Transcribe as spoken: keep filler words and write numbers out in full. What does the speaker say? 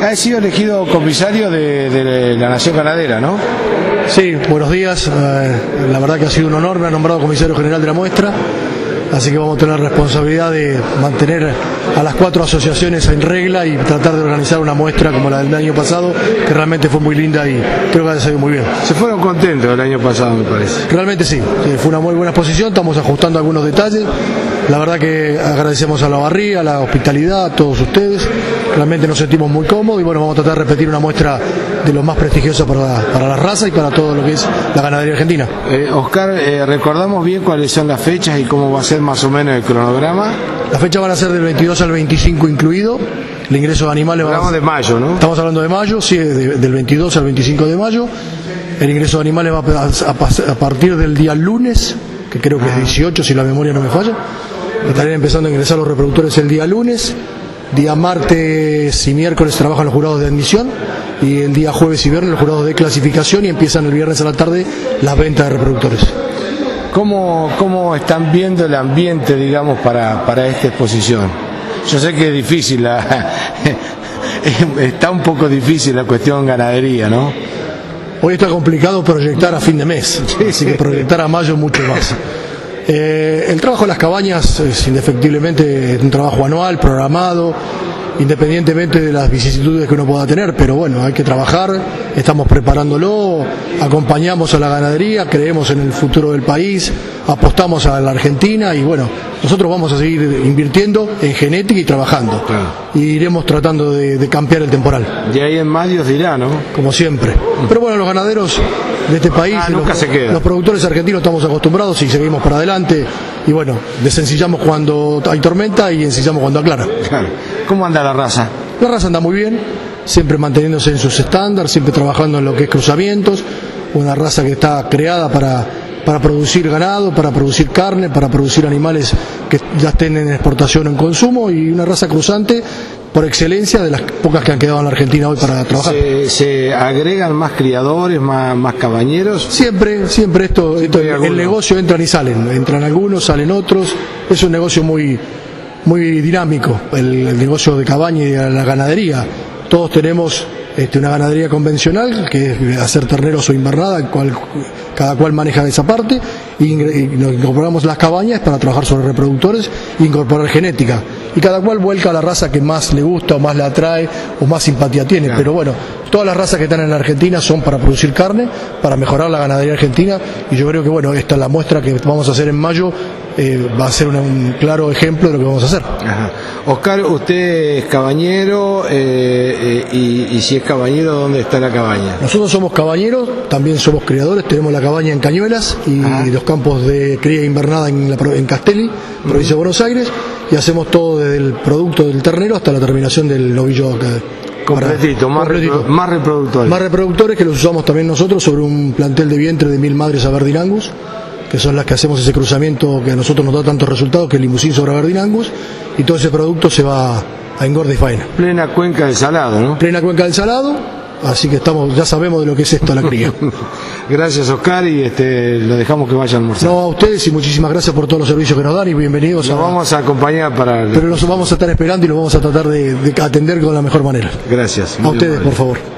Ha sido elegido comisario de, de la Nación Ganadera, ¿no? Sí, buenos días. Eh, la verdad que ha sido un honor, me ha nombrado comisario general de la muestra, así que vamos a tener la responsabilidad de mantener a las cuatro asociaciones en regla y tratar de organizar una muestra como la del año pasado, que realmente fue muy linda y creo que ha salido muy bien. Se fueron contentos el año pasado, me parece. Realmente sí, fue una muy buena exposición, estamos ajustando algunos detalles. La verdad que agradecemos a la barría, a la hospitalidad, a todos ustedes. Realmente nos sentimos muy cómodos y bueno, vamos a tratar de repetir una muestra de lo más prestigiosa para, para la raza y para todo lo que es la ganadería argentina. Eh, Oscar, eh, ¿recordamos bien cuáles son las fechas y cómo va a ser más o menos el cronograma? Las fechas van a ser del veintidós al veinticinco incluido. El ingreso de animales va a ser de mayo, ¿no? Estamos hablando de mayo, sí, de, del veintidós al veinticinco de mayo. El ingreso de animales va a, a, a partir del día lunes, que creo que es dieciocho, si la memoria no me falla. Estarían empezando a ingresar los reproductores el día lunes. Día martes y miércoles trabajan los jurados de admisión y el día jueves y viernes los jurados de clasificación y empiezan el viernes a la tarde las ventas de reproductores. ¿Cómo, cómo están viendo el ambiente, digamos, para, para esta exposición? Yo sé que es difícil, la, está un poco difícil la cuestión ganadería, ¿no? Hoy está complicado proyectar a fin de mes, así que proyectar a mayo mucho más. Eh, el trabajo en las cabañas es indefectiblemente un trabajo anual, programado, independientemente de las vicisitudes que uno pueda tener, pero bueno, hay que trabajar, estamos preparándolo, acompañamos a la ganadería, creemos en el futuro del país, apostamos a la Argentina y bueno, nosotros vamos a seguir invirtiendo en genética y trabajando. Claro. Y iremos tratando de, de cambiar el temporal. De ahí en más Dios dirá, ¿no? Como siempre. Pero bueno, los ganaderos de este país, ah, nunca los, se queda. los productores argentinos estamos acostumbrados y seguimos para adelante y bueno, desencillamos cuando hay tormenta y ensillamos cuando aclara. Claro. ¿Cómo anda la raza? La raza anda muy bien, siempre manteniéndose en sus estándares, siempre trabajando en lo que es cruzamientos, una raza que está creada para, para producir ganado, para producir carne, para producir animales que ya estén en exportación o en consumo y una raza cruzante por excelencia de las pocas que han quedado en la Argentina hoy para trabajar. ¿Se, se agregan más criadores, más, más cabañeros? Siempre, siempre esto, esto el negocio entran y salen, entran algunos, salen otros, es un negocio muy, muy dinámico, el, el negocio de cabaña y de la ganadería. Todos tenemos este, una ganadería convencional, que es hacer terneros o invernada, cual, cada cual maneja esa parte, y, y nos incorporamos las cabañas para trabajar sobre reproductores e incorporar genética. Y cada cual vuelca a la raza que más le gusta o más le atrae o más simpatía tiene. Claro. Pero bueno, todas las razas que están en la Argentina son para producir carne, para mejorar la ganadería argentina y yo creo que bueno, esta es la muestra que vamos a hacer en mayo, eh, va a ser una, un claro ejemplo de lo que vamos a hacer. Ajá. Oscar, usted es cabañero eh, eh, y, y si es cabañero, ¿dónde está la cabaña? Nosotros somos cabañeros, también somos criadores, tenemos la cabaña en Cañuelas y Ajá. los campos de cría invernada en, la, en Castelli, uh-huh. provincia de Buenos Aires, y hacemos todo desde el producto del ternero hasta la terminación del novillo. Completito, más, completito. Repro, más reproductores. Más reproductores que los usamos también nosotros sobre un plantel de vientre de mil madres Aberdeen Angus, que son las que hacemos ese cruzamiento que a nosotros nos da tantos resultados, que es limusín sobre Aberdeen Angus, y todo ese producto se va a engorda y faena. Plena cuenca del Salado, ¿no? Plena cuenca del Salado. Así que estamos, ya sabemos de lo que es esto, la cría. Gracias, Oscar, y este, lo dejamos que vaya a almorzar. No, a ustedes y muchísimas gracias por todos los servicios que nos dan y bienvenidos. Nos a, vamos a acompañar para... El... Pero los vamos a estar esperando y los vamos a tratar de, de atender con la mejor manera. Gracias. A ustedes, amable. Por favor.